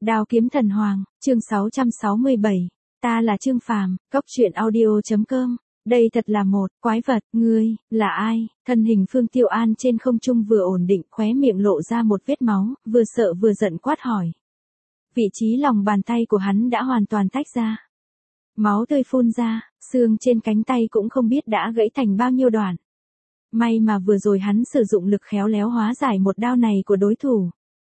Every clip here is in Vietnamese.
Đao kiếm thần hoàng, chương 667. Ta là Trương Phàm, Cốc truyện audio.com. Đây thật là một quái vật, ngươi là ai? Thân hình Phương Tiêu An trên không trung vừa ổn định, khóe miệng lộ ra một vết máu, vừa sợ vừa giận quát hỏi. Vị trí lòng bàn tay của hắn đã hoàn toàn tách ra. Máu tươi phun ra, xương trên cánh tay cũng không biết đã gãy thành bao nhiêu đoạn. May mà vừa rồi hắn sử dụng lực khéo léo hóa giải một đao này của đối thủ.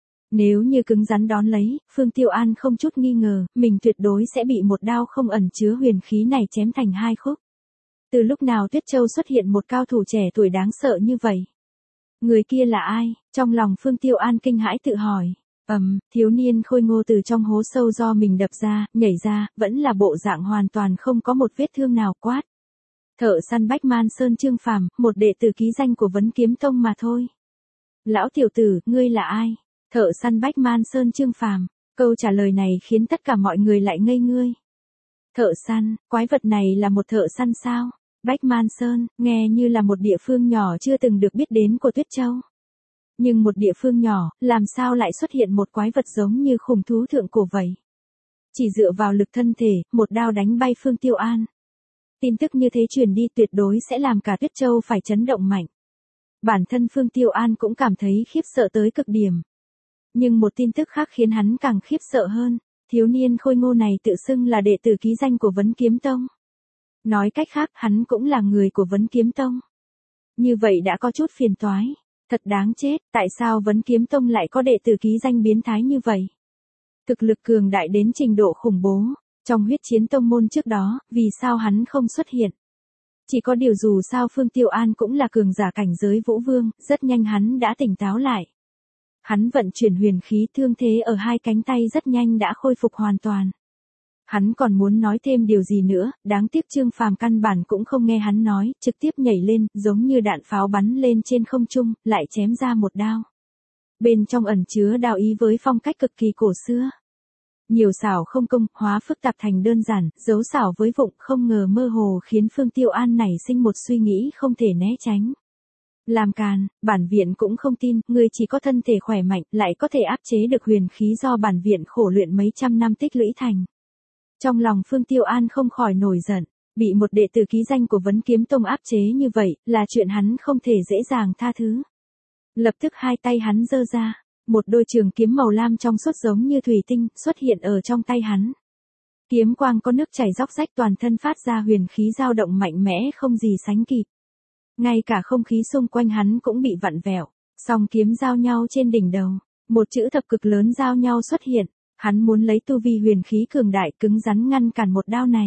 Nếu như cứng rắn đón lấy, Phương Tiêu An không chút nghi ngờ, mình tuyệt đối sẽ bị một đao không ẩn chứa huyền khí này chém thành hai khúc. Từ lúc nào Tuyết Châu xuất hiện một cao thủ trẻ tuổi đáng sợ như vậy? Người kia là ai? Trong lòng Phương Tiêu An kinh hãi tự hỏi. Thiếu niên khôi ngô từ trong hố sâu do mình đập ra, nhảy ra, vẫn là bộ dạng hoàn toàn không có một vết thương nào quát. Thợ săn Bách Man Sơn Trương Phàm, một đệ tử ký danh của Vấn Kiếm Tông mà thôi. Lão tiểu tử, ngươi là ai? Thợ săn Bách Man Sơn Trương Phàm. Câu trả lời này khiến tất cả mọi người lại ngây ngươi. Thợ săn, quái vật này là một thợ săn sao? Bách Man Sơn, nghe như là một địa phương nhỏ chưa từng được biết đến của Tuyết Châu. Nhưng một địa phương nhỏ, làm sao lại xuất hiện một quái vật giống như khủng thú thượng cổ vậy? Chỉ dựa vào lực thân thể, một đao đánh bay Phương Tiêu An. Tin tức như thế truyền đi tuyệt đối sẽ làm cả Tuyết Châu phải chấn động mạnh. Bản thân Phương Tiêu An cũng cảm thấy khiếp sợ tới cực điểm. Nhưng một tin tức khác khiến hắn càng khiếp sợ hơn, thiếu niên khôi ngô này tự xưng là đệ tử ký danh của Vấn Kiếm Tông. Nói cách khác, hắn cũng là người của Vấn Kiếm Tông. Như vậy đã có chút phiền toái. Thật đáng chết, tại sao Vấn Kiếm Tông lại có đệ tử ký danh biến thái như vậy? Thực lực cường đại đến trình độ khủng bố. Trong huyết chiến tông môn trước đó, vì sao hắn không xuất hiện? Chỉ có điều dù sao Phương Tiêu An cũng là cường giả cảnh giới vũ vương, rất nhanh hắn đã tỉnh táo lại. Hắn vận chuyển huyền khí, thương thế ở hai cánh tay rất nhanh đã khôi phục hoàn toàn. Hắn còn muốn nói thêm điều gì nữa, đáng tiếc Trương Phàm căn bản cũng không nghe hắn nói, trực tiếp nhảy lên, giống như đạn pháo bắn lên trên không trung, lại chém ra một đao. Bên trong ẩn chứa đao ý với phong cách cực kỳ cổ xưa. Nhiều xảo không công, hóa phức tạp thành đơn giản, giấu xảo với vụng, không ngờ mơ hồ khiến Phương Tiêu An nảy sinh một suy nghĩ không thể né tránh. Làm càn, bản viện cũng không tin, ngươi chỉ có thân thể khỏe mạnh, lại có thể áp chế được huyền khí do bản viện khổ luyện mấy trăm năm tích lũy thành. Trong lòng Phương Tiêu An không khỏi nổi giận, bị một đệ tử ký danh của Vấn Kiếm Tông áp chế như vậy, là chuyện hắn không thể dễ dàng tha thứ. Lập tức hai tay hắn giơ ra, một đôi trường kiếm màu lam trong suốt giống như thủy tinh, xuất hiện ở trong tay hắn. Kiếm quang có nước chảy róc rách, toàn thân phát ra huyền khí dao động mạnh mẽ không gì sánh kịp. Ngay cả không khí xung quanh hắn cũng bị vặn vẹo, song kiếm giao nhau trên đỉnh đầu, một chữ thập cực lớn giao nhau xuất hiện. Hắn muốn lấy tu vi huyền khí cường đại cứng rắn ngăn cản một đao này.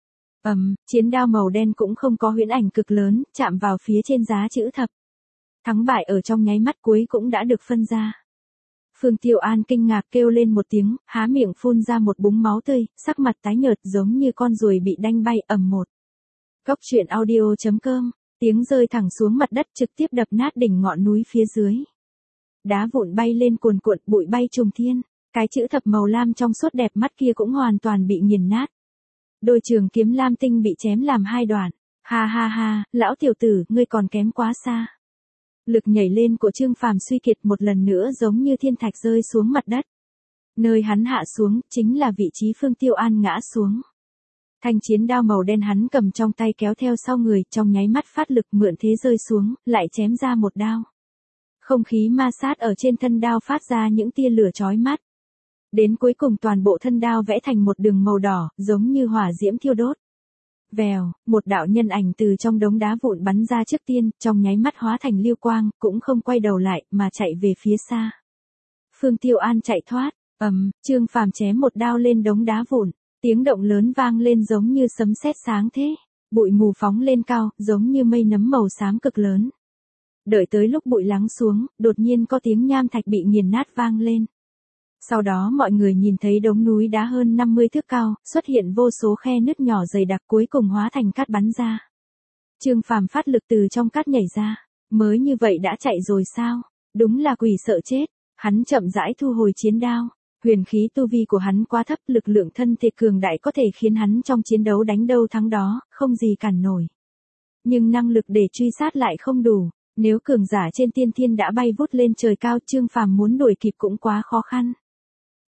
Chiến đao màu đen cũng không có huyễn ảnh cực lớn, chạm vào phía trên giá chữ thập. Thắng bại ở trong nháy mắt cuối cũng đã được phân ra. Phương Tiêu An kinh ngạc kêu lên một tiếng, há miệng phun ra một búng máu tươi, sắc mặt tái nhợt giống như con ruồi bị đanh bay. Một. Cốc truyện audio.com, tiếng rơi thẳng xuống mặt đất trực tiếp đập nát đỉnh ngọn núi phía dưới. Đá vụn bay lên cuồn cuộn, bụi bay trùng thiên. Cái chữ thập màu lam trong suốt đẹp mắt kia cũng hoàn toàn bị nghiền nát. Đôi trường kiếm lam tinh bị chém làm hai đoạn. Ha ha ha, lão tiểu tử, ngươi còn kém quá xa. Lực nhảy lên của Trương Phàm suy kiệt một lần nữa giống như thiên thạch rơi xuống mặt đất. Nơi hắn hạ xuống, chính là vị trí Phương Tiêu An ngã xuống. Thanh chiến đao màu đen hắn cầm trong tay kéo theo sau người, trong nháy mắt phát lực mượn thế rơi xuống, lại chém ra một đao. Không khí ma sát ở trên thân đao phát ra những tia lửa chói mắt. Đến cuối cùng toàn bộ thân đao vẽ thành một đường màu đỏ, giống như hỏa diễm thiêu đốt. Vèo, một đạo nhân ảnh từ trong đống đá vụn bắn ra trước tiên, trong nháy mắt hóa thành lưu quang, cũng không quay đầu lại, mà chạy về phía xa. Phương Tiêu An chạy thoát, Trương Phàm chém một đao lên đống đá vụn, tiếng động lớn vang lên giống như sấm sét sáng thế, bụi mù phóng lên cao, giống như mây nấm màu xám cực lớn. Đợi tới lúc bụi lắng xuống, đột nhiên có tiếng nham thạch bị nghiền nát vang lên. Sau đó mọi người nhìn thấy đống núi đá hơn 50 thước cao, xuất hiện vô số khe nứt nhỏ dày đặc cuối cùng hóa thành cát bắn ra. Trương Phàm phát lực từ trong cát nhảy ra, mới như vậy đã chạy rồi sao? Đúng là quỷ sợ chết, hắn chậm rãi thu hồi chiến đao. Huyền khí tu vi của hắn quá thấp, lực lượng thân thể cường đại có thể khiến hắn trong chiến đấu đánh đâu thắng đó, không gì cản nổi. Nhưng năng lực để truy sát lại không đủ, nếu cường giả trên tiên thiên đã bay vút lên trời cao, Trương Phàm muốn đuổi kịp cũng quá khó khăn.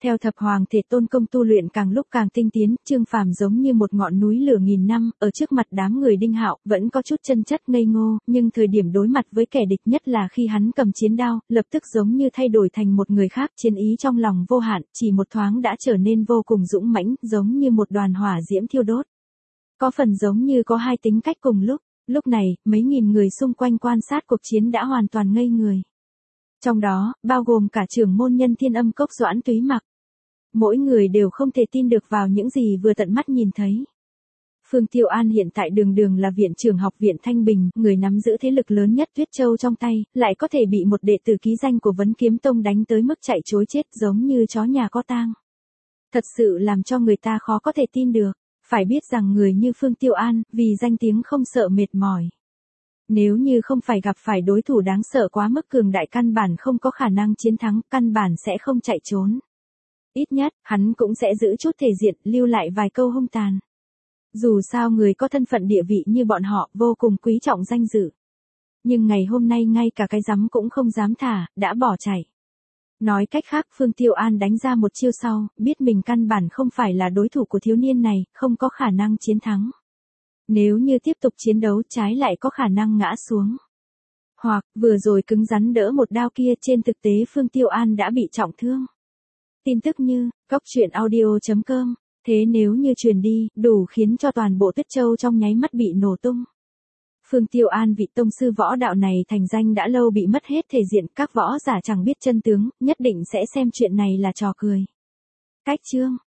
Theo thập hoàng thể tôn công tu luyện càng lúc càng tinh tiến, Trương Phàm giống như một ngọn núi lửa nghìn năm, ở trước mặt đám người Đinh Hạo, vẫn có chút chân chất ngây ngô, nhưng thời điểm đối mặt với kẻ địch nhất là khi hắn cầm chiến đao, lập tức giống như thay đổi thành một người khác, chiến ý trong lòng vô hạn, chỉ một thoáng đã trở nên vô cùng dũng mãnh, giống như một đoàn hỏa diễm thiêu đốt. Có phần giống như có hai tính cách cùng lúc. Lúc này, mấy nghìn người xung quanh quan sát cuộc chiến đã hoàn toàn ngây người. Trong đó, bao gồm cả trưởng môn nhân Thiên Âm Cốc Doãn Túy Mặc. Mỗi người đều không thể tin được vào những gì vừa tận mắt nhìn thấy. Phương Tiêu An hiện tại đường đường là viện trưởng học viện Thanh Bình, người nắm giữ thế lực lớn nhất Tuyết Châu trong tay, lại có thể bị một đệ tử ký danh của Vấn Kiếm Tông đánh tới mức chạy trối chết giống như chó nhà có tang. Thật sự làm cho người ta khó có thể tin được. Phải biết rằng người như Phương Tiêu An, vì danh tiếng không sợ mệt mỏi. Nếu như không phải gặp phải đối thủ đáng sợ quá mức cường đại căn bản không có khả năng chiến thắng, căn bản sẽ không chạy trốn. Ít nhất, hắn cũng sẽ giữ chút thể diện, lưu lại vài câu hung tàn. Dù sao người có thân phận địa vị như bọn họ, vô cùng quý trọng danh dự. Nhưng ngày hôm nay ngay cả cái rắm cũng không dám thả, đã bỏ chạy. Nói cách khác Phương Tiêu An đánh ra một chiêu sau, biết mình căn bản không phải là đối thủ của thiếu niên này, không có khả năng chiến thắng. Nếu như tiếp tục chiến đấu trái lại có khả năng ngã xuống. Hoặc, vừa rồi cứng rắn đỡ một đao kia trên thực tế Phương Tiêu An đã bị trọng thương. Tin tức như, coctruyện.audio.com, thế nếu như truyền đi, đủ khiến cho toàn bộ Tuyết Châu trong nháy mắt bị nổ tung. Phương Tiêu An vị tông sư võ đạo này thành danh đã lâu bị mất hết thể diện, các võ giả chẳng biết chân tướng, nhất định sẽ xem chuyện này là trò cười. Cách chương